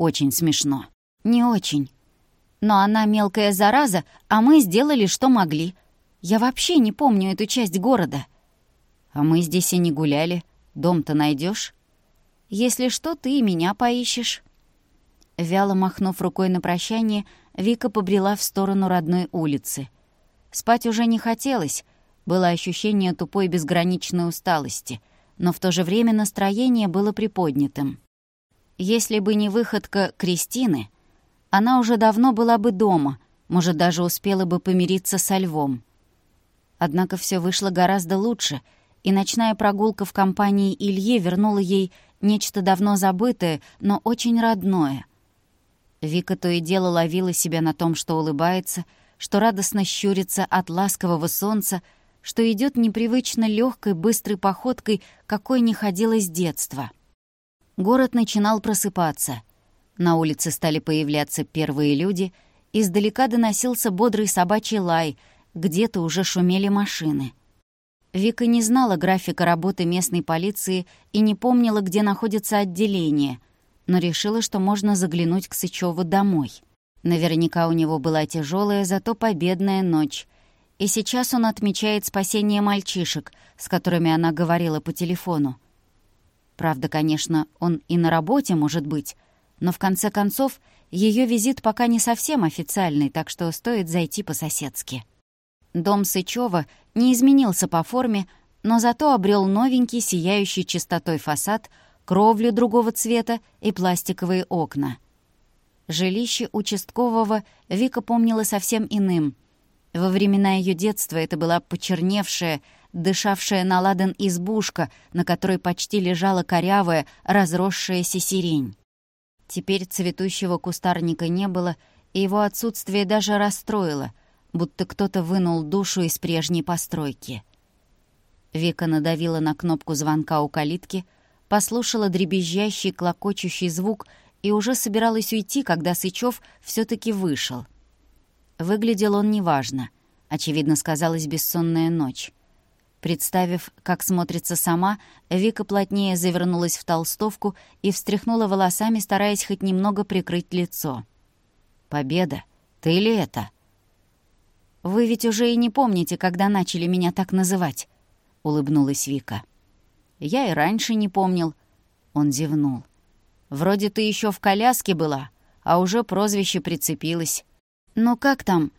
Очень смешно». «Не очень. Но она мелкая зараза, а мы сделали, что могли. Я вообще не помню эту часть города». «А мы здесь и не гуляли. Дом-то найдешь? Если что, ты и меня поищешь». Вяло махнув рукой на прощание, Вика побрела в сторону родной улицы. Спать уже не хотелось, было ощущение тупой безграничной усталости, но в то же время настроение было приподнятым. Если бы не выходка Кристины, она уже давно была бы дома, может, даже успела бы помириться со Львом. Однако все вышло гораздо лучше, и ночная прогулка в компании Ильи вернула ей нечто давно забытое, но очень родное. Вика то и дело ловила себя на том, что улыбается, что радостно щурится от ласкового солнца, что идет непривычно легкой, быстрой походкой, какой не ходила с детства. Город начинал просыпаться. На улице стали появляться первые люди, издалека доносился бодрый собачий лай, где-то уже шумели машины. Вика не знала графика работы местной полиции и не помнила, где находится отделение, но решила, что можно заглянуть к Сычёву домой. Наверняка у него была тяжелая, зато победная ночь, и сейчас он отмечает спасение мальчишек, с которыми она говорила по телефону. Правда, конечно, он и на работе может быть, но в конце концов ее визит пока не совсем официальный, так что стоит зайти по-соседски. Дом Сычёва не изменился по форме, но зато обрел новенький, сияющий чистотой фасад, кровлю другого цвета и пластиковые окна. Жилище участкового Вика помнила совсем иным. Во времена ее детства это была почерневшая, дышавшая на ладан избушка, на которой почти лежала корявая, разросшаяся сирень. Теперь цветущего кустарника не было, и его отсутствие даже расстроило, будто кто-то вынул душу из прежней постройки. Вика надавила на кнопку звонка у калитки, послушала дребезжащий, клокочущий звук и уже собиралась уйти, когда Сычёв всё-таки вышел. Выглядел он неважно. Очевидно, сказалась бессонная ночь. Представив, как смотрится сама, Вика плотнее завернулась в толстовку и встряхнула волосами, стараясь хоть немного прикрыть лицо. «Победа, ты ли это?» «Вы ведь уже и не помните, когда начали меня так называть», — улыбнулась Вика. «Я и раньше не помнил». Он зевнул. «Вроде ты еще в коляске была, а уже прозвище прицепилось». «Ну как там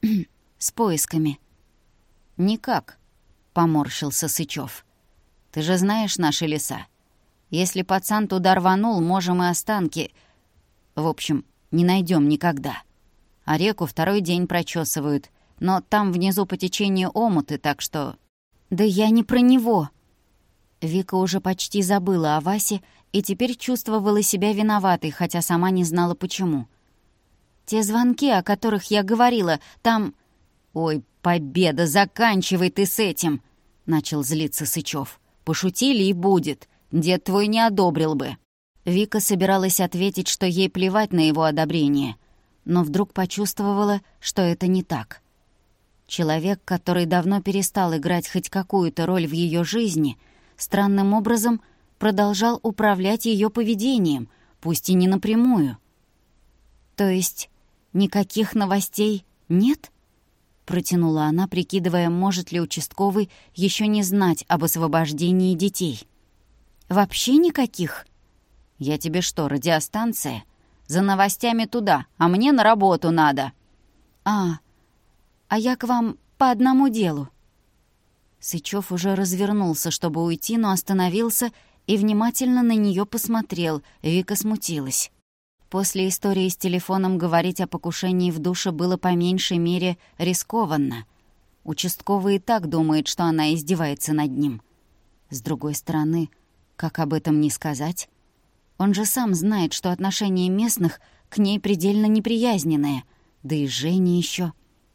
с поисками?» «Никак», — поморщился Сычёв. «Ты же знаешь наши леса. Если пацан туда рванул, можем и останки... В общем, не найдем никогда. А реку второй день прочесывают, но там внизу по течению омуты, так что...» «Да я не про него». Вика уже почти забыла о Васе и теперь чувствовала себя виноватой, хотя сама не знала, почему. «Те звонки, о которых я говорила, там...» «Ой, Победа, заканчивай ты с этим!» — начал злиться Сычёв. «Пошутили и будет. Дед твой не одобрил бы». Вика собиралась ответить, что ей плевать на его одобрение, но вдруг почувствовала, что это не так. Человек, который давно перестал играть хоть какую-то роль в ее жизни, странным образом продолжал управлять ее поведением, пусть и не напрямую. «То есть никаких новостей нет?» — протянула она, прикидывая, может ли участковый еще не знать об освобождении детей. «Вообще никаких?» «Я тебе что, радиостанция? За новостями туда, а мне на работу надо». «А я к вам по одному делу». Сычёв уже развернулся, чтобы уйти, но остановился и внимательно на нее посмотрел. Вика смутилась. После истории с телефоном говорить о покушении в душе было по меньшей мере рискованно. Участковый и так думает, что она издевается над ним. С другой стороны, как об этом не сказать? Он же сам знает, что отношение местных к ней предельно неприязненное, да и Женя еще.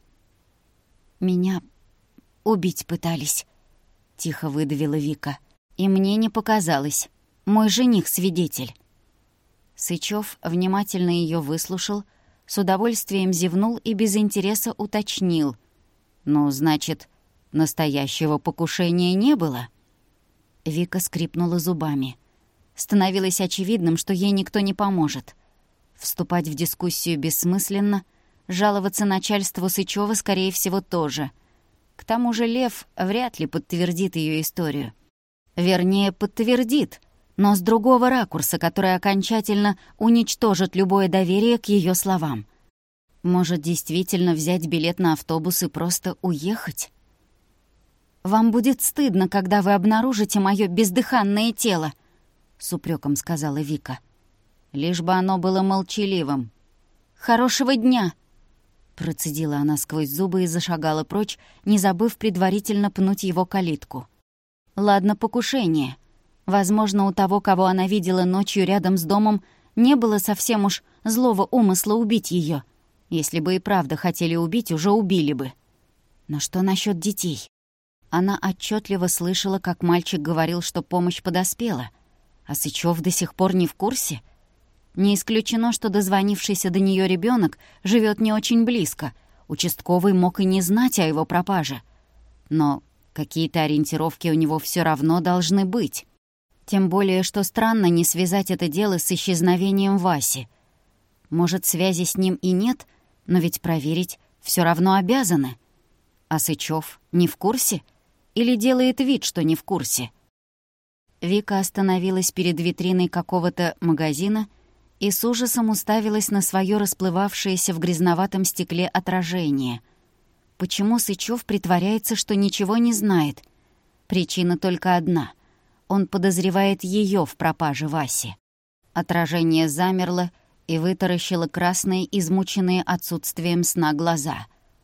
«Меня убить пытались», — тихо выдавила Вика. «И мне не показалось. Мой жених свидетель». Сычёв внимательно ее выслушал, с удовольствием зевнул и без интереса уточнил. «Ну, значит, настоящего покушения не было?» Вика скрипнула зубами. Становилось очевидным, что ей никто не поможет. Вступать в дискуссию бессмысленно, жаловаться начальству Сычёва, скорее всего, тоже. К тому же Лев вряд ли подтвердит ее историю. Вернее, подтвердит, но с другого ракурса, который окончательно уничтожит любое доверие к ее словам. Может, действительно взять билет на автобус и просто уехать? «Вам будет стыдно, когда вы обнаружите моё бездыханное тело», — с упрёком сказала Вика. «Лишь бы оно было молчаливым». «Хорошего дня!» Процедила она сквозь зубы и зашагала прочь, не забыв предварительно пнуть его калитку. Ладно, покушение. Возможно, у того, кого она видела ночью рядом с домом, не было совсем уж злого умысла убить её. Если бы и правда хотели убить, уже убили бы. Но что насчёт детей? Она отчётливо слышала, как мальчик говорил, что помощь подоспела. А Сычёв до сих пор не в курсе? Не исключено, что дозвонившийся до неё ребёнок живёт не очень близко. Участковый мог и не знать о его пропаже. Но какие-то ориентировки у него всё равно должны быть. Тем более, что странно не связать это дело с исчезновением Васи. Может, связи с ним и нет, но ведь проверить всё равно обязаны. А Сычёв не в курсе? Или делает вид, что не в курсе? Вика остановилась перед витриной какого-то магазина и с ужасом уставилась на своё расплывавшееся в грязноватом стекле отражение. Почему Сычёв притворяется, что ничего не знает? Причина только одна. Он подозревает её в пропаже Васи. Отражение замерло и вытаращило красные, измученные отсутствием сна глаза.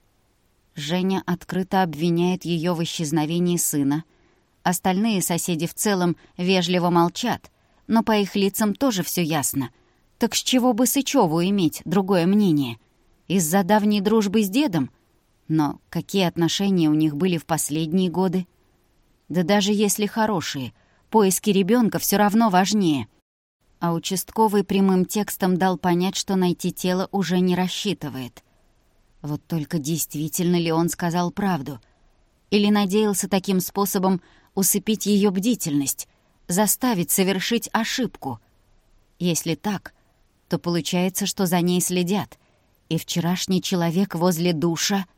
Женя открыто обвиняет её в исчезновении сына. Остальные соседи в целом вежливо молчат, но по их лицам тоже всё ясно. Так с чего бы Сычёву иметь другое мнение? Из-за давней дружбы с дедом? Но какие отношения у них были в последние годы? Да даже если хорошие, поиски ребёнка всё равно важнее. А участковый прямым текстом дал понять, что найти тело уже не рассчитывает. Вот только действительно ли он сказал правду? Или надеялся таким способом усыпить её бдительность, заставить совершить ошибку? Если так, то получается, что за ней следят, и вчерашний человек возле душа